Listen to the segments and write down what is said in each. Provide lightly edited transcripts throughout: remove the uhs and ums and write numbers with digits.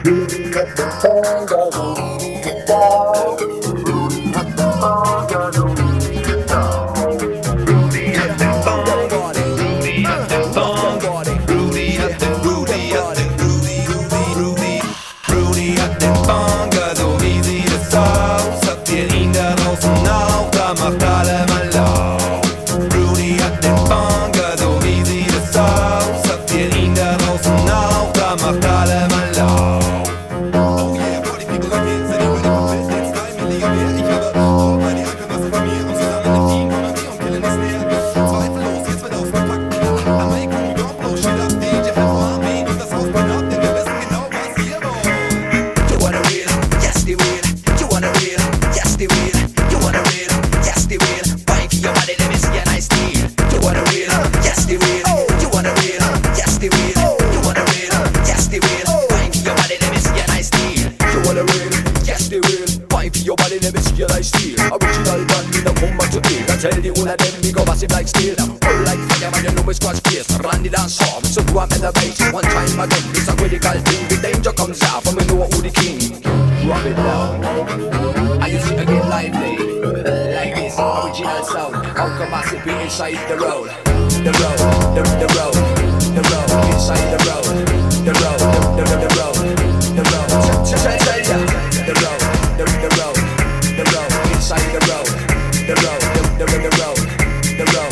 Inside the road, the road, the road, the road, inside the road, the road, the road, the road, the road, the road, the road, the road, inside the road, the road, the road, the road.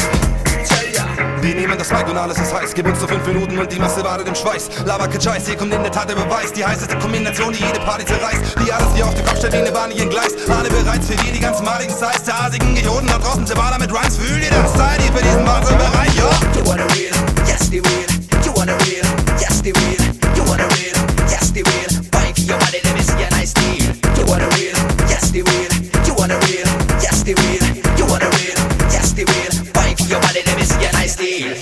Wir nehmen das Mic und alles ist heiß. Gib uns nur 5 Minuten und die Masse badet im Schweiß. Laber kein Scheiß, hier kommt in der Tat der Beweis. Die heißeste Kombination, die jede Party zerreißt. Die alles wie auf den Kopf stellt wie eine Bahn, die Gleis. Alle bereits für die ganzen maligen Size. Der asigen Idioten da draußen, Zebala mit Rhymes. Fühlt ihr das? Seid ihr für diesen Wahnsinn-Bereich, ja? You wanna real, yes they will. You wanna real, yes they will. You wanna real, yes they will. Fight for your body, let me see a nice deal. You wanna real, yes they will. You wanna real, yes they will. You wanna real, yes they will. Fight for your body, let me see a nice deal.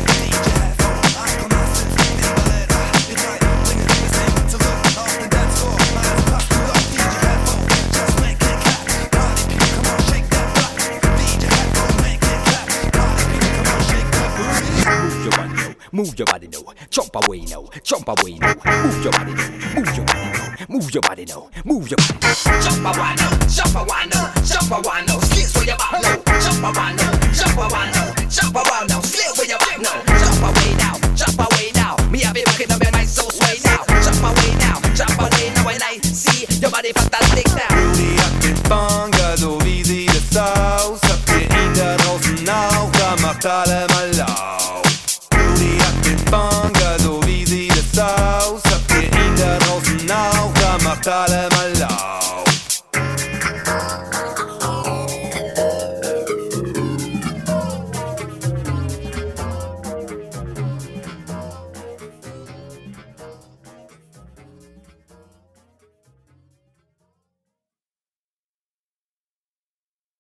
Move your body now, jump away now, jump away now. Move your body now, move your body now, move your body now, move your body now. Jump away now, jump away now, jump away now. Slits with your back now, jump away now, jump away now, jump away now. Slits with your back now, jump away now, jump away now. Me have it rocking up your nice so sway now. Jump away now, jump away now. When I see your body fantastic now. Rudy hat den Banger, so wie sie das aus. Habt ihr ihn da draußen auch? Da macht alle